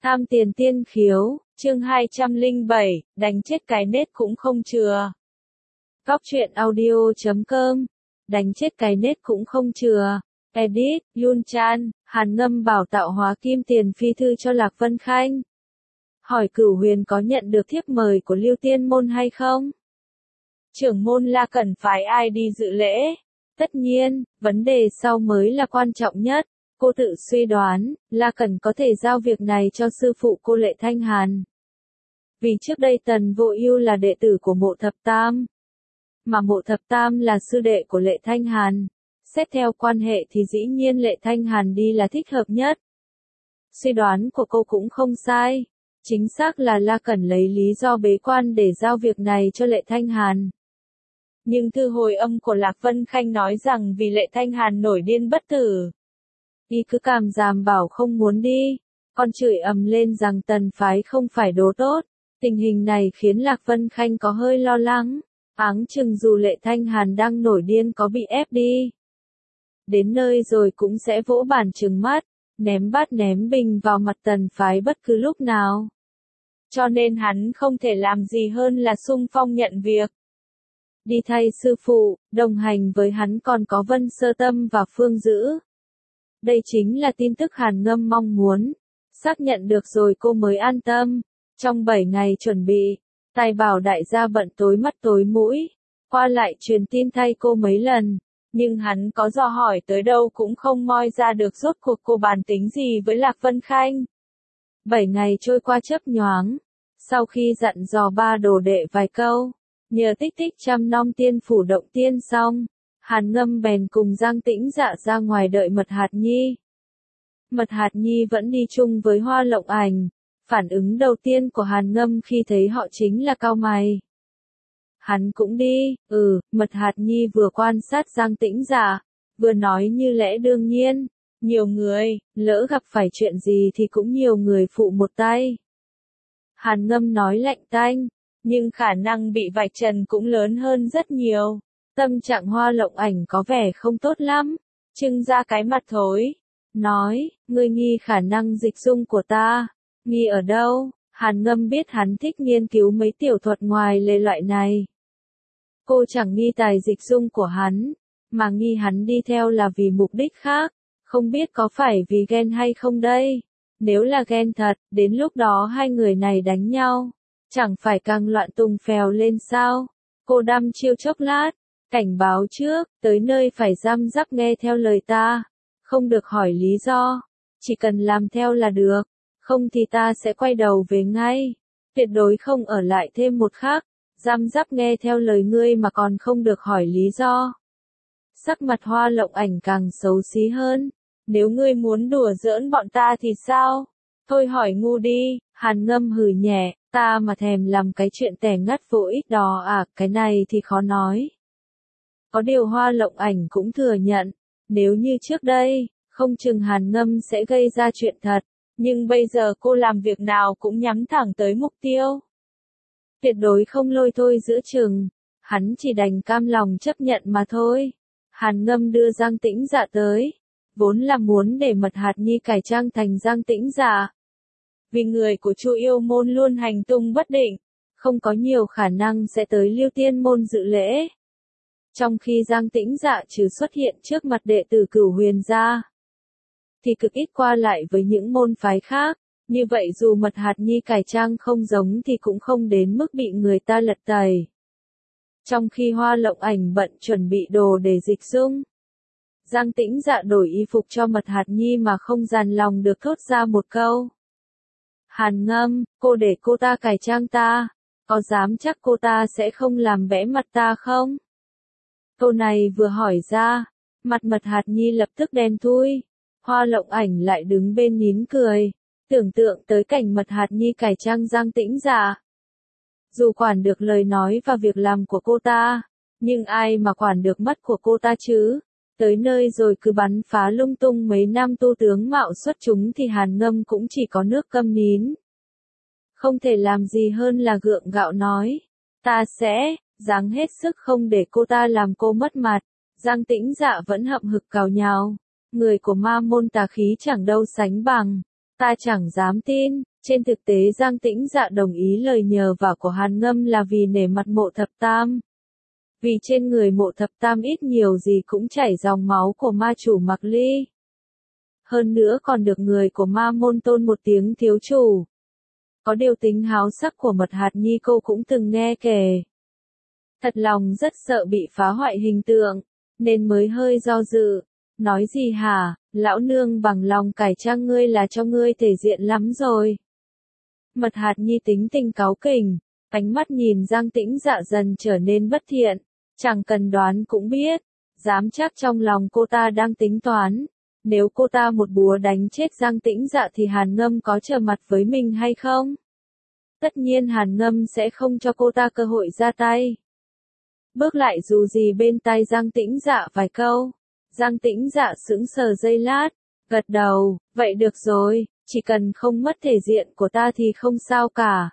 Tham tiền tiên khiếu, chương 207, đánh chết cái nết cũng không chừa. Góc truyện audio.com, đánh chết cái nết cũng không chừa. Edit, Yun Chan, Hàn Ngâm bảo tạo hóa kim tiền phi thư cho Lạc Vân Khanh. Hỏi Cửu Huyền có nhận được thiếp mời của Lưu Tiên Môn hay không? Trưởng môn La cần phái ai đi dự lễ? Tất nhiên, vấn đề sau mới là quan trọng nhất. Cô tự suy đoán, La Cẩn có thể giao việc này cho sư phụ cô Lệ Thanh Hàn. Vì trước đây Tần Vô Ưu là đệ tử của Mộ Thập Tam, mà Mộ Thập Tam là sư đệ của Lệ Thanh Hàn. Xét theo quan hệ thì dĩ nhiên Lệ Thanh Hàn đi là thích hợp nhất. Suy đoán của cô cũng không sai. Chính xác là La Cẩn lấy lý do bế quan để giao việc này cho Lệ Thanh Hàn. Nhưng thư hồi âm của Lạc Vân Khanh nói rằng vì Lệ Thanh Hàn nổi điên bất tử, y cứ càm ràm bảo không muốn đi, còn chửi ầm lên rằng Tần phái không phải đồ tốt. Tình hình này khiến Lạc Vân Khanh có hơi lo lắng, áng chừng dù Lệ Thanh Hàn đang nổi điên có bị ép đi đến nơi rồi cũng sẽ vỗ bàn trừng mắt, ném bát ném bình vào mặt Tần phái bất cứ lúc nào. Cho nên hắn không thể làm gì hơn là xung phong nhận việc. Đi thay sư phụ, đồng hành với hắn còn có Vân Sơ Tâm và Phương Dữ. Đây chính là tin tức Hàn Ngâm mong muốn. Xác nhận được rồi cô mới an tâm. Trong 7 ngày chuẩn bị, Tài Bảo đại gia bận tối mắt tối mũi, qua lại truyền tin thay cô mấy lần, nhưng hắn có dò hỏi tới đâu cũng không moi ra được rốt cuộc cô bàn tính gì với Lạc Vân Khanh. 7 ngày trôi qua chớp nhoáng, sau khi dặn dò ba đồ đệ vài câu, nhờ tích tích chăm nom tiên phủ động tiên xong, Hàn Ngâm bèn cùng Giang Tĩnh Dạ ra ngoài đợi Mật Hạt Nhi. Mật Hạt Nhi vẫn đi chung với Hoa Lộng Ảnh. Phản ứng đầu tiên của Hàn Ngâm khi thấy họ chính là cau mày. Hắn cũng đi, Mật Hạt Nhi vừa quan sát Giang Tĩnh Dạ, vừa nói như lẽ đương nhiên, nhiều người, lỡ gặp phải chuyện gì thì cũng nhiều người phụ một tay. Hàn Ngâm nói lạnh tanh, nhưng khả năng bị vạch trần cũng lớn hơn rất nhiều. Tâm trạng Hoa Lộng Ảnh có vẻ không tốt lắm, trưng ra cái mặt thối, nói, ngươi nghi khả năng dịch dung của ta, nghi ở đâu? Hàn Ngâm biết hắn thích nghiên cứu mấy tiểu thuật ngoài lề loại này. Cô chẳng nghi tài dịch dung của hắn, mà nghi hắn đi theo là vì mục đích khác, không biết có phải vì ghen hay không đây? Nếu là ghen thật, đến lúc đó hai người này đánh nhau, chẳng phải càng loạn tùng phèo lên sao? Cô đăm chiêu chốc lát, cảnh báo trước, tới nơi phải răm rắp nghe theo lời ta, không được hỏi lý do, chỉ cần làm theo là được, không thì ta sẽ quay đầu về ngay, tuyệt đối không ở lại thêm một khắc, răm rắp nghe theo lời ngươi mà còn không được hỏi lý do. Sắc mặt Hoa Lộng Ảnh càng xấu xí hơn, nếu ngươi muốn đùa giỡn bọn ta thì sao? Thôi hỏi ngu đi, Hàn Ngâm hừ nhẹ, ta mà thèm làm cái chuyện tẻ ngắt vô ích đó à, cái này thì khó nói. Có điều Hoa Lộng Ảnh cũng thừa nhận, nếu như trước đây, không chừng Hàn Ngâm sẽ gây ra chuyện thật, nhưng bây giờ cô làm việc nào cũng nhắm thẳng tới mục tiêu. Tuyệt đối không lôi thôi giữa chừng, hắn chỉ đành cam lòng chấp nhận mà thôi. Hàn Ngâm đưa Giang Tĩnh Dạ tới, vốn là muốn để Mật Hạt Nhi cải trang thành Giang Tĩnh Dạ. Vì người của Chu Yêu Môn luôn hành tung bất định, không có nhiều khả năng sẽ tới Lưu Tiên Môn dự lễ. Trong khi Giang Tĩnh Dạ trừ xuất hiện trước mặt đệ tử Cửu Huyền ra, thì cực ít qua lại với những môn phái khác, như vậy dù Mật Hạt Nhi cải trang không giống thì cũng không đến mức bị người ta lật tẩy. Trong khi Hoa Lộng Ảnh bận chuẩn bị đồ để dịch dung, Giang Tĩnh Dạ đổi y phục cho Mật Hạt Nhi mà không dằn lòng được thốt ra một câu. Hàn Ngâm, cô để cô ta cải trang ta, có dám chắc cô ta sẽ không làm bẽ mặt ta không? Câu này vừa hỏi ra, mặt Mật Hạt Nhi lập tức đen thui. Hoa Lộng Ảnh lại đứng bên nín cười, tưởng tượng tới cảnh Mật Hạt Nhi cải trang Giang Tĩnh Dạ. Dù quản được lời nói và việc làm của cô ta, nhưng ai mà quản được mắt của cô ta chứ? Tới nơi rồi cứ bắn phá lung tung mấy năm tu tướng mạo xuất chúng thì Hàn Ngâm cũng chỉ có nước câm nín. Không thể làm gì hơn là gượng gạo nói, ta sẽ, giáng hết sức không để cô ta làm cô mất mặt. Giang Tĩnh Dạ vẫn hậm hực cào nhào. Người của ma môn tà khí chẳng đâu sánh bằng. Ta chẳng dám tin, Trên thực tế Giang Tĩnh Dạ đồng ý lời nhờ vả của Hàn Ngâm là vì nể mặt Mộ Thập Tam. Vì trên người Mộ Thập Tam ít nhiều gì cũng chảy dòng máu của ma chủ Mạc Ly. Hơn nữa còn được người của ma môn tôn một tiếng thiếu chủ. Có điều tính háo sắc của Mật Hạt Nhi cô cũng từng nghe kể. Thật lòng rất sợ bị phá hoại hình tượng, nên mới hơi do dự. Nói gì hả, lão nương bằng lòng cải trang ngươi là cho ngươi thể diện lắm rồi. Mật Hạt Nhi tính tình cáu kỉnh, ánh mắt nhìn Giang Tĩnh Dạ dần trở nên bất thiện, chẳng cần đoán cũng biết, dám chắc trong lòng cô ta đang tính toán, nếu cô ta một búa đánh chết Giang Tĩnh Dạ thì Hàn Ngâm có trở mặt với mình hay không? Tất nhiên Hàn Ngâm sẽ không cho cô ta cơ hội ra tay. Bước lại dù gì bên tai Giang Tĩnh Dạ vài câu, Giang Tĩnh Dạ sững sờ giây lát, gật đầu, vậy được rồi, chỉ cần không mất thể diện của ta thì không sao cả.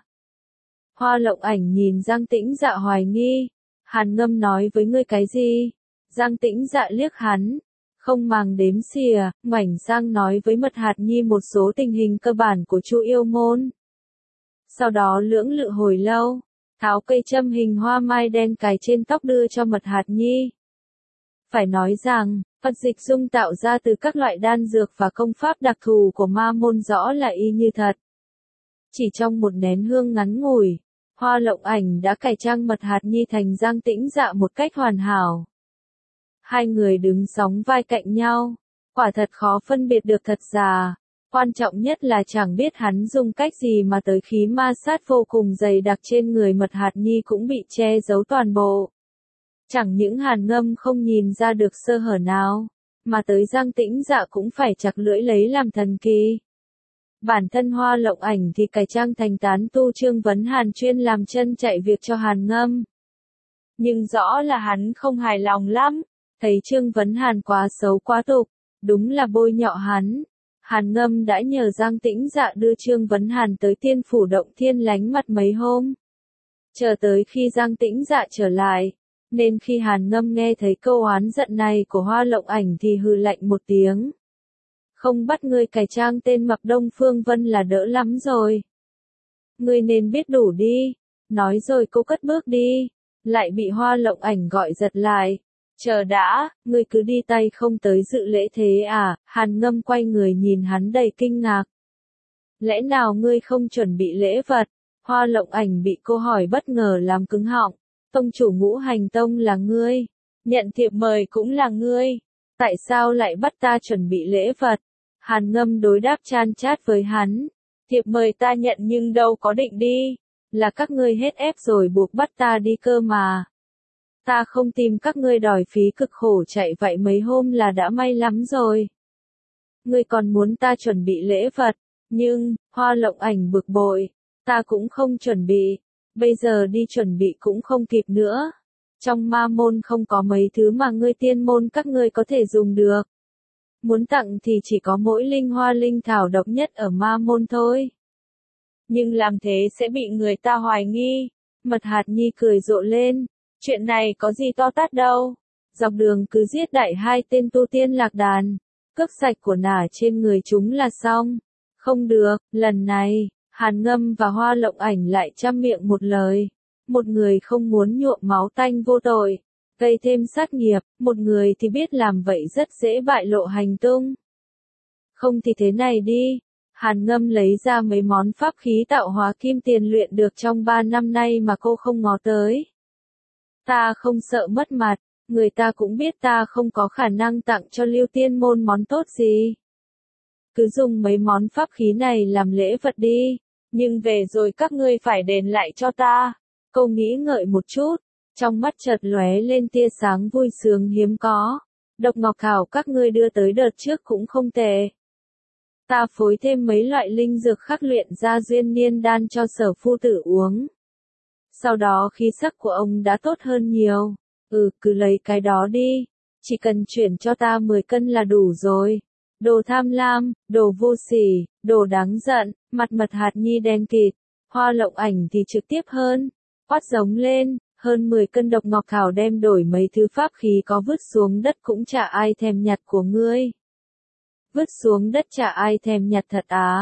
Hoa Lộng Ảnh nhìn Giang Tĩnh Dạ hoài nghi, Hàn Ngâm nói với ngươi cái gì? Giang Tĩnh Dạ liếc hắn, không màng đếm xỉa, ngoảnh sang nói với Mật Hạt Nhi một số tình hình cơ bản của Chu Yêu Môn. Sau đó lưỡng lự hồi lâu, tháo cây châm hình hoa mai đen cài trên tóc đưa cho Mật Hạt Nhi. Phải nói rằng, Phật dịch dung tạo ra từ các loại đan dược và công pháp đặc thù của ma môn rõ là y như thật. Chỉ trong một nén hương ngắn ngủi, Hoa Lộng Ảnh đã cải trang Mật Hạt Nhi thành Giang Tĩnh Dạ một cách hoàn hảo. Hai người đứng sóng vai cạnh nhau, quả thật khó phân biệt được thật giả. Quan trọng nhất là chẳng biết hắn dùng cách gì mà tới khí ma sát vô cùng dày đặc trên người Mật Hạt Nhi cũng bị che giấu toàn bộ. Chẳng những Hàn Ngâm không nhìn ra được sơ hở nào, mà tới Giang Tĩnh Dạ cũng phải chặt lưỡi lấy làm thần kỳ. Bản thân Hoa Lộng Ảnh thì cải trang thành tán tu Trương Vấn Hàn chuyên làm chân chạy việc cho Hàn Ngâm. Nhưng rõ là hắn không hài lòng lắm, thấy Trương Vấn Hàn quá xấu quá tục, đúng là bôi nhọ hắn. Hàn Ngâm đã nhờ Giang Tĩnh Dạ đưa Trương Vấn Hàn tới Tiên Phủ Động Thiên lánh mặt mấy hôm. Chờ tới khi Giang Tĩnh Dạ trở lại, nên khi Hàn Ngâm nghe thấy câu oán giận này của Hoa Lộng Ảnh thì hừ lạnh một tiếng. Không bắt ngươi cải trang tên Mạc Đông Phương Vân là đỡ lắm rồi. Ngươi nên biết đủ đi. Nói rồi cô cất bước đi, lại bị Hoa Lộng Ảnh gọi giật lại. Chờ đã, ngươi cứ đi tay không tới dự lễ thế à? Hàn Ngâm quay người nhìn hắn đầy kinh ngạc. Lẽ nào ngươi không chuẩn bị lễ vật? Hoa Lộng Ảnh bị cô hỏi bất ngờ làm cứng họng. Tông chủ Ngũ Hành Tông là ngươi, nhận thiệp mời cũng là ngươi, tại sao lại bắt ta chuẩn bị lễ vật? Hàn Ngâm đối đáp chan chát với hắn, thiệp mời ta nhận nhưng đâu có định đi, là các ngươi hết ép rồi buộc bắt ta đi cơ mà. Ta không tìm các ngươi đòi phí cực khổ chạy vậy mấy hôm là đã may lắm rồi. Ngươi còn muốn ta chuẩn bị lễ vật, nhưng, Hoa Lộng Ảnh bực bội, ta cũng không chuẩn bị. Bây giờ đi chuẩn bị cũng không kịp nữa. Trong ma môn không có mấy thứ mà ngươi tiên môn các ngươi có thể dùng được. Muốn tặng thì chỉ có mỗi linh hoa linh thảo độc nhất ở ma môn thôi. Nhưng làm thế sẽ bị người ta hoài nghi. Mật Hạt Nhi cười rộ lên. Chuyện này có gì to tát đâu. Dọc đường cứ giết đại hai tên tu tiên lạc đàn. Cướp sạch của nả trên người chúng là xong. Không được, lần này. Hàn Ngâm và Hoa Lộng Ảnh lại trăm miệng một lời. Một người không muốn nhuộm máu tanh vô tội, gây thêm sát nghiệp, một người thì biết làm vậy rất dễ bại lộ hành tung. Không thì thế này đi, Hàn Ngâm lấy ra mấy món pháp khí tạo hóa kim tiền luyện được trong 3 năm nay mà cô không ngó tới. Ta không sợ mất mặt, người ta cũng biết ta không có khả năng tặng cho Lưu Tiên môn món tốt gì. Cứ dùng mấy món pháp khí này làm lễ vật đi. Nhưng về rồi các ngươi phải đền lại cho ta. Cô nghĩ ngợi một chút, trong mắt chợt lóe lên tia sáng vui sướng hiếm có. Độc ngọc thảo các ngươi đưa tới đợt trước cũng không tệ. Ta phối thêm mấy loại linh dược khắc luyện ra duyên niên đan cho Sở phu tử uống. Sau đó khí sắc của ông đã tốt hơn nhiều. Cứ lấy cái đó đi. Chỉ cần chuyển cho ta 10 cân là đủ rồi. Đồ tham lam, đồ vô sỉ, đồ đáng giận, mặt Mật Hạt Nhi đen kịt. Hoa Lộng Ảnh thì trực tiếp hơn. Quát giống lên, hơn 10 cân độc ngọc thảo đem đổi mấy thứ pháp khí có vứt xuống đất cũng chả ai thèm nhặt của ngươi. Vứt xuống đất chả ai thèm nhặt thật á.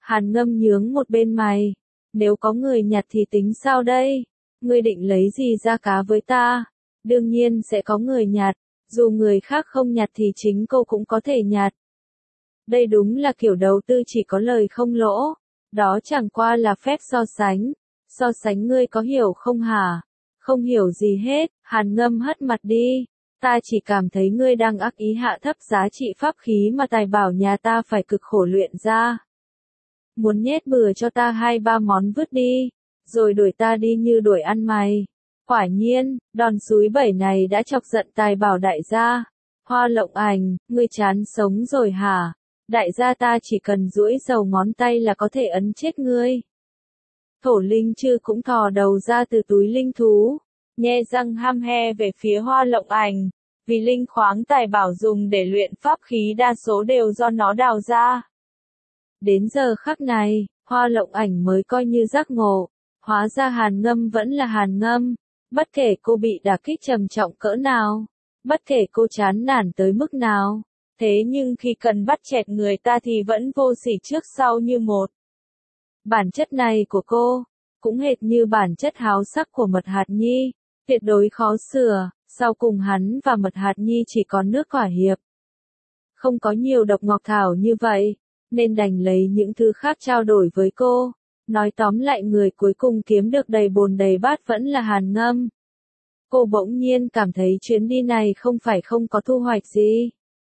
Hàn Ngâm nhướng một bên mày. Nếu có người nhặt thì tính sao đây? Ngươi định lấy gì ra cá với ta? Đương nhiên sẽ có người nhặt. Dù người khác không nhặt thì chính cô cũng có thể nhặt. Đây đúng là kiểu đầu tư chỉ có lời không lỗ. Đó chẳng qua là phép so sánh. So sánh ngươi có hiểu không hả? Không hiểu gì hết, Hàn Ngâm hất mặt đi. Ta chỉ cảm thấy ngươi đang ác ý hạ thấp giá trị pháp khí mà tài bảo nhà ta phải cực khổ luyện ra. Muốn nhét bừa cho ta 2-3 món vứt đi, rồi đuổi ta đi như đuổi ăn mày. Quả nhiên, đòn súi bẩy này đã chọc giận tài bảo đại gia. Hoa Lộng Ảnh, ngươi chán sống rồi hả? Đại gia ta chỉ cần duỗi đầu ngón tay là có thể ấn chết ngươi. Thổ Linh Chư cũng thò đầu ra từ túi linh thú, nhe răng ham he về phía Hoa Lộng Ảnh, vì linh khoáng tài bảo dùng để luyện pháp khí đa số đều do nó đào ra. Đến giờ khắc này, Hoa Lộng Ảnh mới coi như giác ngộ, hóa ra Hàn Ngâm vẫn là Hàn Ngâm, bất kể cô bị đả kích trầm trọng cỡ nào, bất kể cô chán nản tới mức nào, thế nhưng khi cần bắt chẹt người ta thì vẫn vô sỉ trước sau như một. Bản chất này của cô, cũng hệt như bản chất háo sắc của Mật Hạt Nhi, tuyệt đối khó sửa, sau cùng hắn và Mật Hạt Nhi chỉ còn nước thỏa hiệp. Không có nhiều độc ngọc thảo như vậy, nên đành lấy những thứ khác trao đổi với cô. Nói tóm lại người cuối cùng kiếm được đầy bồn đầy bát vẫn là Hàn Ngâm. Cô bỗng nhiên cảm thấy chuyến đi này không phải không có thu hoạch gì.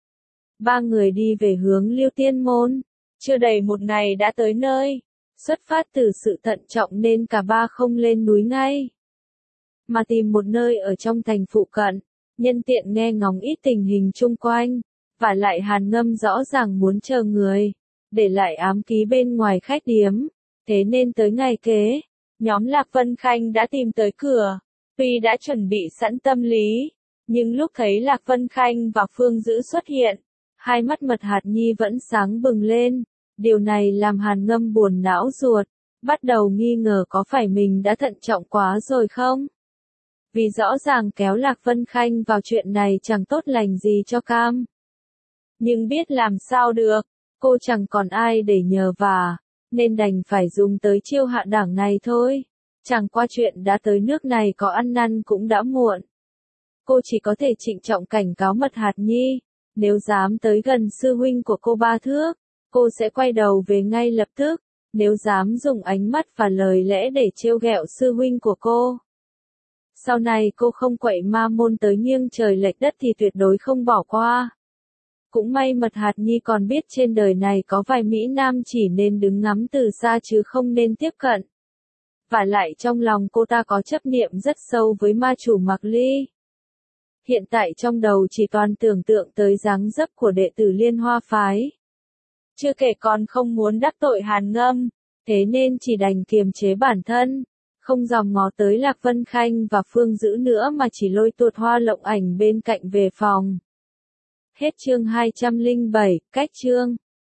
Ba người đi về hướng Liêu Tiên Môn, chưa đầy một ngày đã tới nơi. Xuất phát từ sự thận trọng nên cả ba không lên núi ngay, mà tìm một nơi ở trong thành phụ cận, nhân tiện nghe ngóng ít tình hình chung quanh, và lại Hàn Ngâm rõ ràng muốn chờ người, để lại ám ký bên ngoài khách điếm, thế nên tới ngày kế, nhóm Lạc Vân Khanh đã tìm tới cửa, tuy đã chuẩn bị sẵn tâm lý, nhưng lúc thấy Lạc Vân Khanh và Phương Dữ xuất hiện, hai mắt Mật Hạt Nhi vẫn sáng bừng lên. Điều này làm Hàn Ngâm buồn não ruột, bắt đầu nghi ngờ có phải mình đã thận trọng quá rồi không? Vì rõ ràng kéo Lạc Vân Khanh vào chuyện này chẳng tốt lành gì cho cam. Nhưng biết làm sao được, cô chẳng còn ai để nhờ vả, nên đành phải dùng tới chiêu hạ đẳng này thôi. Chẳng qua chuyện đã tới nước này có ăn năn cũng đã muộn. Cô chỉ có thể trịnh trọng cảnh cáo Mật Hạt Nhi, nếu dám tới gần sư huynh của cô 3 thước, cô sẽ quay đầu về ngay lập tức, nếu dám dùng ánh mắt và lời lẽ để trêu ghẹo sư huynh của cô. Sau này cô không quậy ma môn tới nghiêng trời lệch đất thì tuyệt đối không bỏ qua. Cũng may Mật Hạt Nhi còn biết trên đời này có vài Mỹ Nam chỉ nên đứng ngắm từ xa chứ không nên tiếp cận. Và lại trong lòng cô ta có chấp niệm rất sâu với ma chủ Mạc Ly. Hiện tại trong đầu chỉ toàn tưởng tượng tới dáng dấp của đệ tử Liên Hoa Phái. Chưa kể còn không muốn đắc tội Hàn Ngâm, thế nên chỉ đành kiềm chế bản thân, không dòm ngó tới Lạc Vân Khanh và Phương Dữ nữa mà chỉ lôi tuột Hoa Lộng Ảnh bên cạnh về phòng. Hết chương 207, cách chương.